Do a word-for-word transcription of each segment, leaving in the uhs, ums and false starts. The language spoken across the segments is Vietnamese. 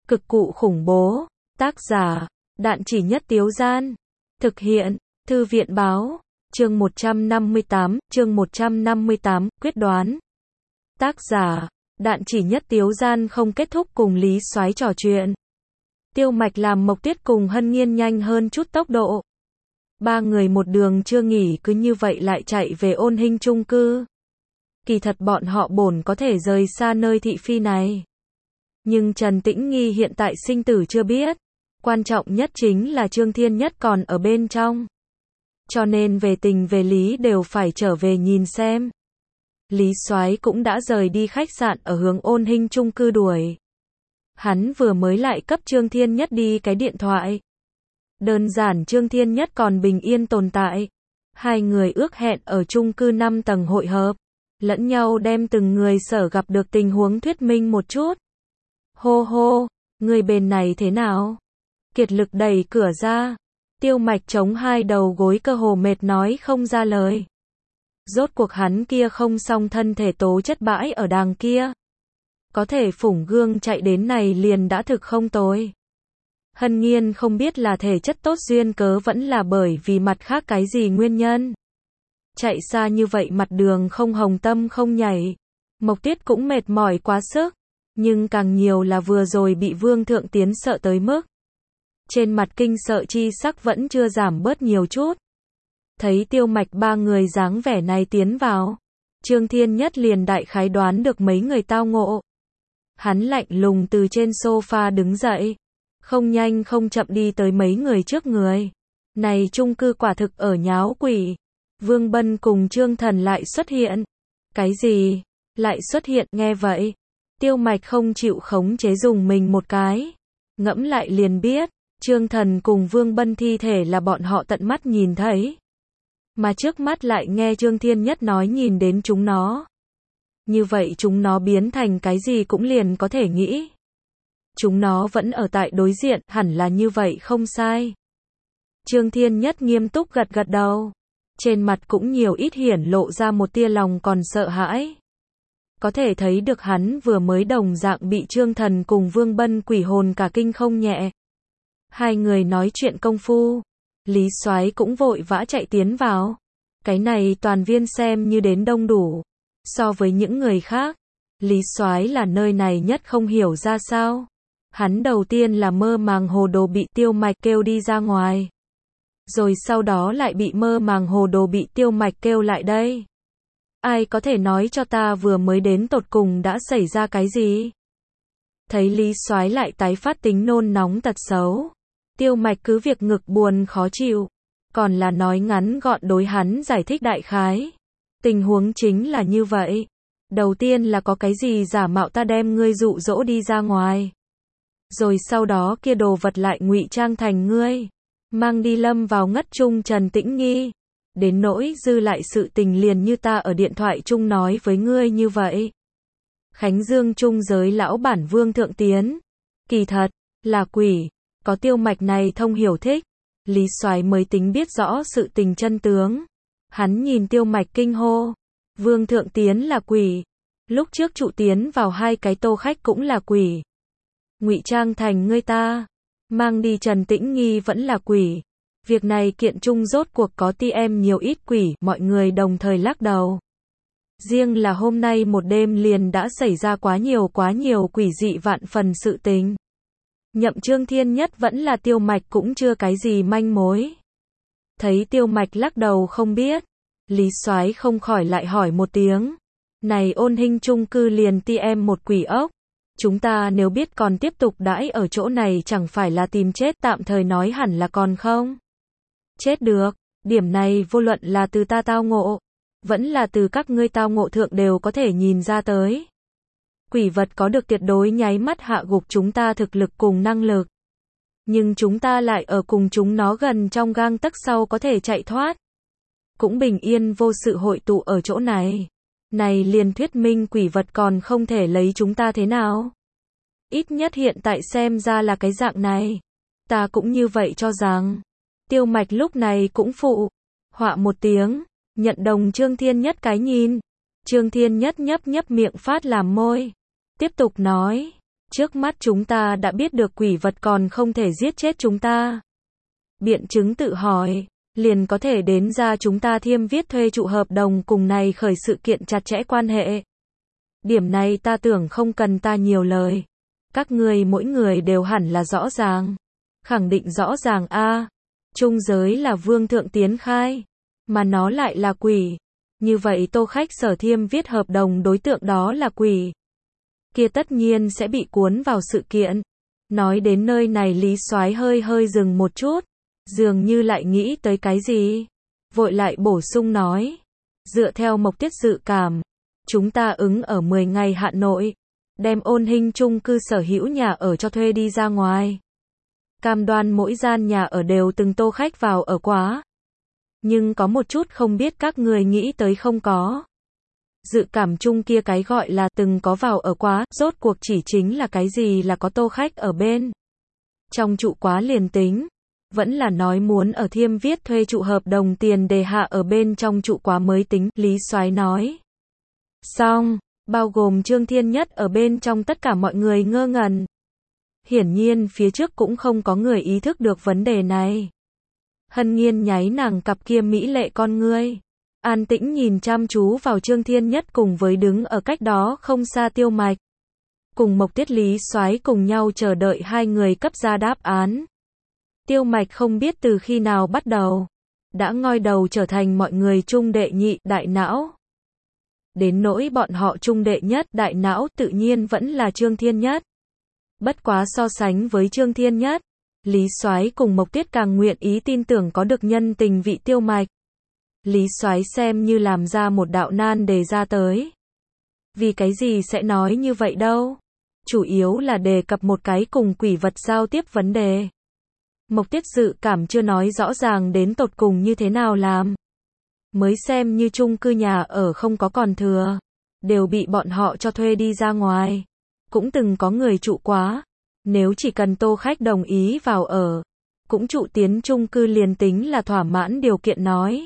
Cực cụ khủng bố. Tác giả, Đạn Chỉ Nhất Tiếu Gian. Thực hiện, Thư viện báo. Chương một trăm năm mươi tám, chương một trăm năm mươi tám, quyết đoán. Tác giả, Đạn Chỉ Nhất Tiếu Gian không kết thúc cùng Lý Soái trò chuyện. Tiêu Mạch làm Mộc Tuyết cùng Hân Nhiên nhanh hơn chút tốc độ. Ba người một đường chưa nghỉ cứ như vậy lại chạy về Ôn Hinh chung cư. Kỳ thật bọn họ bổn có thể rời xa nơi thị phi này. Nhưng Trần Tĩnh Nghi hiện tại sinh tử chưa biết. Quan trọng nhất chính là Trương Thiên Nhất còn ở bên trong. Cho nên về tình về lý đều phải trở về nhìn xem. Lý Soái cũng đã rời đi khách sạn ở hướng Ôn Hinh chung cư đuổi. Hắn vừa mới lại cấp Trương Thiên Nhất đi cái điện thoại. Đơn giản Trương Thiên Nhất còn bình yên tồn tại. Hai người ước hẹn ở chung cư năm tầng hội hợp. Lẫn nhau đem từng người sở gặp được tình huống thuyết minh một chút. Hô hô, người bên này thế nào? Kiệt lực đẩy cửa ra. Tiêu Mạch chống hai đầu gối cơ hồ mệt nói không ra lời. Rốt cuộc hắn kia không xong thân thể tố chất bãi ở đàng kia. Có thể phủng gương chạy đến này liền đã thực không tồi. Hân Nhiên không biết là thể chất tốt duyên cớ vẫn là bởi vì mặt khác cái gì nguyên nhân. Chạy xa như vậy mặt đường không hồng tâm không nhảy. Mộc Tuyết cũng mệt mỏi quá sức. Nhưng càng nhiều là vừa rồi bị Vương Thượng Tiến sợ tới mức. Trên mặt kinh sợ chi sắc vẫn chưa giảm bớt nhiều chút. Thấy Tiêu Mạch ba người dáng vẻ này tiến vào. Trương Thiên Nhất liền đại khái đoán được mấy người tao ngộ. Hắn lạnh lùng từ trên sofa đứng dậy. Không nhanh không chậm đi tới mấy người trước người. Này chung cư quả thực ở nháo quỷ. Vương Bân cùng Trương Thần lại xuất hiện. Cái gì? Lại xuất hiện nghe vậy. Tiêu Mạch không chịu khống chế dùng mình một cái. Ngẫm lại liền biết. Trương Thần cùng Vương Bân thi thể là bọn họ tận mắt nhìn thấy. Mà trước mắt lại nghe Trương Thiên Nhất nói nhìn đến chúng nó. Như vậy chúng nó biến thành cái gì cũng liền có thể nghĩ. Chúng nó vẫn ở tại đối diện, hẳn là như vậy không sai. Trương Thiên Nhất nghiêm túc gật gật đầu. Trên mặt cũng nhiều ít hiển lộ ra một tia lòng còn sợ hãi. Có thể thấy được hắn vừa mới đồng dạng bị Trương Thần cùng Vương Bân quỷ hồn cả kinh không nhẹ. Hai người nói chuyện công phu. Lý Soái cũng vội vã chạy tiến vào. Cái này toàn viên xem như đến đông đủ. So với những người khác, Lý Soái là nơi này nhất không hiểu ra sao. Hắn đầu tiên là mơ màng hồ đồ bị Tiêu Mạch kêu đi ra ngoài. Rồi sau đó lại bị mơ màng hồ đồ bị Tiêu Mạch kêu lại đây. Ai có thể nói cho ta vừa mới đến tột cùng đã xảy ra cái gì? Thấy Lý Soái lại tái phát tính nôn nóng tật xấu. Tiêu Mạch cứ việc ngực buồn khó chịu. Còn là nói ngắn gọn đối hắn giải thích đại khái. Tình huống chính là như vậy. Đầu tiên là có cái gì giả mạo ta đem ngươi dụ dỗ đi ra ngoài. Rồi sau đó kia đồ vật lại ngụy trang thành ngươi. Mang đi lâm vào ngất chung Trần Tĩnh Nghi. Đến nỗi dư lại sự tình liền như ta ở điện thoại chung nói với ngươi như vậy. Khánh Dương trung giới lão bản Vương Thượng Tiến. Kỳ thật, là quỷ. Có Tiêu Mạch này thông hiểu thích. Lý Soái mới tính biết rõ sự tình chân tướng. Hắn nhìn Tiêu Mạch kinh hô. Vương Thượng Tiến là quỷ. Lúc trước trụ tiến vào hai cái tô khách cũng là quỷ. Ngụy trang thành ngươi ta. Mang đi Trần Tĩnh Nghi vẫn là quỷ. Việc này kiện chung rốt cuộc có ti em nhiều ít quỷ, mọi người đồng thời lắc đầu. Riêng là hôm nay một đêm liền đã xảy ra quá nhiều quá nhiều quỷ dị vạn phần sự tình. Nhậm Trương Thiên Nhất vẫn là Tiêu Mạch cũng chưa cái gì manh mối. Thấy Tiêu Mạch lắc đầu không biết. Lý Soái không khỏi lại hỏi một tiếng. Này Ôn Hinh chung cư liền ti em một quỷ ốc. Chúng ta nếu biết còn tiếp tục đãi ở chỗ này chẳng phải là tìm chết tạm thời nói hẳn là còn không. Chết được, điểm này vô luận là từ ta tao ngộ. Vẫn là từ các ngươi tao ngộ thượng đều có thể nhìn ra tới. Quỷ vật có được tuyệt đối nháy mắt hạ gục chúng ta thực lực cùng năng lực. Nhưng chúng ta lại ở cùng chúng nó gần trong gang tấc sau có thể chạy thoát. Cũng bình yên vô sự hội tụ ở chỗ này. Này liền thuyết minh quỷ vật còn không thể lấy chúng ta thế nào. Ít nhất hiện tại xem ra là cái dạng này. Ta cũng như vậy cho rằng. Tiêu Mạch lúc này cũng phụ. Họa một tiếng. Nhận đồng Trương Thiên Nhất cái nhìn. Trương Thiên Nhất nhấp nhấp miệng phát làm môi. Tiếp tục nói. Trước mắt chúng ta đã biết được quỷ vật còn không thể giết chết chúng ta. Biện chứng tự hỏi, liền có thể đến ra chúng ta thiêm viết thuê trụ hợp đồng cùng này khởi sự kiện chặt chẽ quan hệ. Điểm này ta tưởng không cần ta nhiều lời. Các ngươi mỗi người đều hẳn là rõ ràng. Khẳng định rõ ràng a, trung giới là Vương Thượng Tiến khai, mà nó lại là quỷ. Như vậy Tô Khách Sở thiêm viết hợp đồng đối tượng đó là quỷ. Kia tất nhiên sẽ bị cuốn vào sự kiện. Nói đến nơi này Lý Soái hơi hơi dừng một chút, dường như lại nghĩ tới cái gì. Vội lại bổ sung nói. Dựa theo Mộc Tiết dự cảm, chúng ta ứng ở mười ngày hạn nội, đem ôn hình chung cư sở hữu nhà ở cho thuê đi ra ngoài. Cam đoan mỗi gian nhà ở đều từng Tô Khách vào ở quá. Nhưng có một chút không biết các người nghĩ tới không có. Dự cảm chung kia cái gọi là từng có vào ở quá, rốt cuộc chỉ chính là cái gì là có Tô Khách ở bên. Trong trụ quá liền tính, vẫn là nói muốn ở thiêm viết thuê trụ hợp đồng tiền đề hạ ở bên trong trụ quá mới tính, Lý Soái nói. Xong, bao gồm Trương Thiên Nhất ở bên trong tất cả mọi người ngơ ngẩn. Hiển nhiên phía trước cũng không có người ý thức được vấn đề này. Hân Nhiên nháy nàng cặp kia mỹ lệ con ngươi, an tĩnh nhìn chăm chú vào Trương Thiên Nhất cùng với đứng ở cách đó không xa Tiêu Mạch. Cùng Mộc Tiết Lý Soái cùng nhau chờ đợi hai người cấp ra đáp án. Tiêu Mạch không biết từ khi nào bắt đầu, đã ngoi đầu trở thành mọi người trung đệ nhị, đại não. Đến nỗi bọn họ trung đệ nhất, đại não tự nhiên vẫn là Trương Thiên Nhất. Bất quá so sánh với Trương Thiên Nhất, Lý Soái cùng Mộc Tiết càng nguyện ý tin tưởng có được nhân tình vị Tiêu Mạch. Lý Soái xem như làm ra một đạo nan đề ra tới. Vì cái gì sẽ nói như vậy đâu? Chủ yếu là đề cập một cái cùng quỷ vật giao tiếp vấn đề. Mộc Tiết dự cảm chưa nói rõ ràng đến tột cùng như thế nào làm. Mới xem như chung cư nhà ở không có còn thừa, đều bị bọn họ cho thuê đi ra ngoài. Cũng từng có người trụ quá, nếu chỉ cần Tô Khách đồng ý vào ở, cũng trụ tiến chung cư liền tính là thỏa mãn điều kiện nói.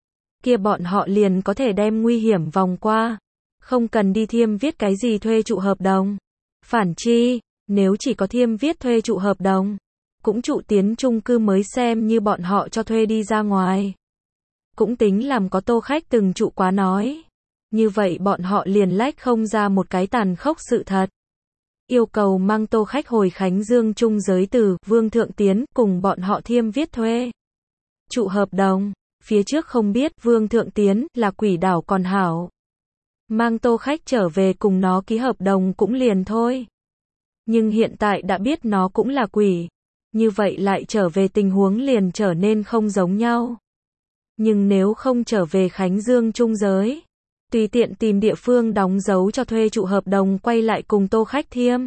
Kia bọn họ liền có thể đem nguy hiểm vòng qua, không cần đi thiêm viết cái gì thuê trụ hợp đồng. Phản chi, nếu chỉ có thiêm viết thuê trụ hợp đồng, cũng trụ tiến chung cư mới xem như bọn họ cho thuê đi ra ngoài. Cũng tính làm có Tô Khách từng trụ quá nói. Như vậy bọn họ liền lách không ra một cái tàn khốc sự thật. Yêu cầu mang Tô Khách hồi Khánh Dương trung giới từ Vương Thượng Tiến cùng bọn họ thiêm viết thuê trụ hợp đồng. Phía trước không biết Vương Thượng Tiến là quỷ đảo còn hảo. Mang Tô Khách trở về cùng nó ký hợp đồng cũng liền thôi. Nhưng hiện tại đã biết nó cũng là quỷ. Như vậy lại trở về tình huống liền trở nên không giống nhau. Nhưng nếu không trở về Khánh Dương trung giới, tùy tiện tìm địa phương đóng dấu cho thuê trụ hợp đồng quay lại cùng Tô Khách thiêm,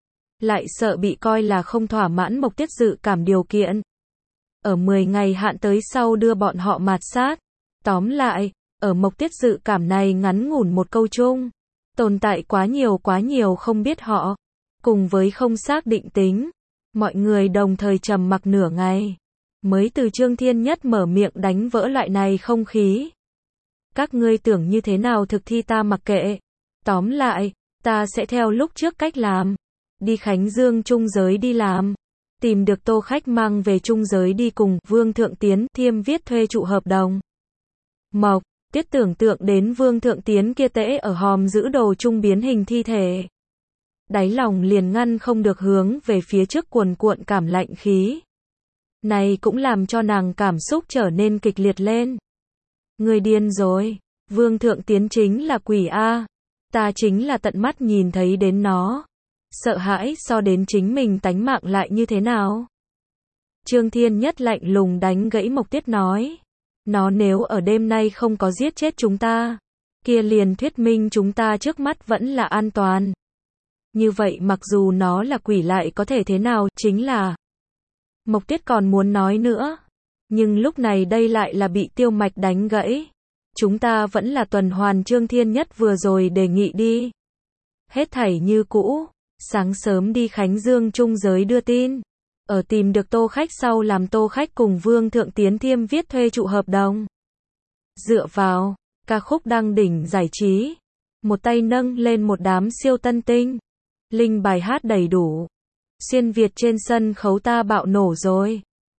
lại sợ bị coi là không thỏa mãn Mộc Tiết dự cảm điều kiện. Ở mười ngày hạn tới sau đưa bọn họ mạt sát. Tóm lại, ở Mộc Tiết dự cảm này ngắn ngủn một câu chung, tồn tại quá nhiều quá nhiều không biết họ, cùng với không xác định tính. Mọi người đồng thời trầm mặc nửa ngày, mới từ Trương Thiên Nhất mở miệng đánh vỡ loại này không khí. Các ngươi tưởng như thế nào thực thi ta mặc kệ. Tóm lại, ta sẽ theo lúc trước cách làm. Đi Khánh Dương trung giới đi làm. Tìm được Tô Khách mang về trung giới đi cùng Vương Thượng Tiến thiêm viết thuê trụ hợp đồng. Mộc Tiết tưởng tượng đến Vương Thượng Tiến kia tễ ở hòm giữ đồ trung biến hình thi thể. Đáy lòng liền ngăn không được hướng về phía trước cuồn cuộn cảm lạnh khí. Này cũng làm cho nàng cảm xúc trở nên kịch liệt lên. Người điên rồi, Vương Thượng Tiến chính là quỷ A. Ta chính là tận mắt nhìn thấy đến nó. Sợ hãi so đến chính mình tánh mạng lại như thế nào? Trương Thiên Nhất lạnh lùng đánh gãy Mộc Tiết nói. Nó nếu ở đêm nay không có giết chết chúng ta, kia liền thuyết minh chúng ta trước mắt vẫn là an toàn. Như vậy mặc dù nó là quỷ lại có thể thế nào, chính là... Mộc Tiết còn muốn nói nữa. Nhưng lúc này đây lại là bị Tiêu Mạch đánh gãy. Chúng ta vẫn là tuần hoàn Trương Thiên Nhất vừa rồi đề nghị đi. Hết thảy như cũ. Sáng sớm đi Khánh Dương trung giới đưa tin. Ở tìm được Tô Khách sau làm Tô Khách cùng Vương Thượng Tiến thiêm viết thuê trụ hợp đồng. Dựa vào ca khúc đăng đỉnh giải trí, một tay nâng lên một đám siêu tân tinh. Linh bài hát đầy đủ. Xuyên Việt trên sân khấu ta bạo nổ rồi.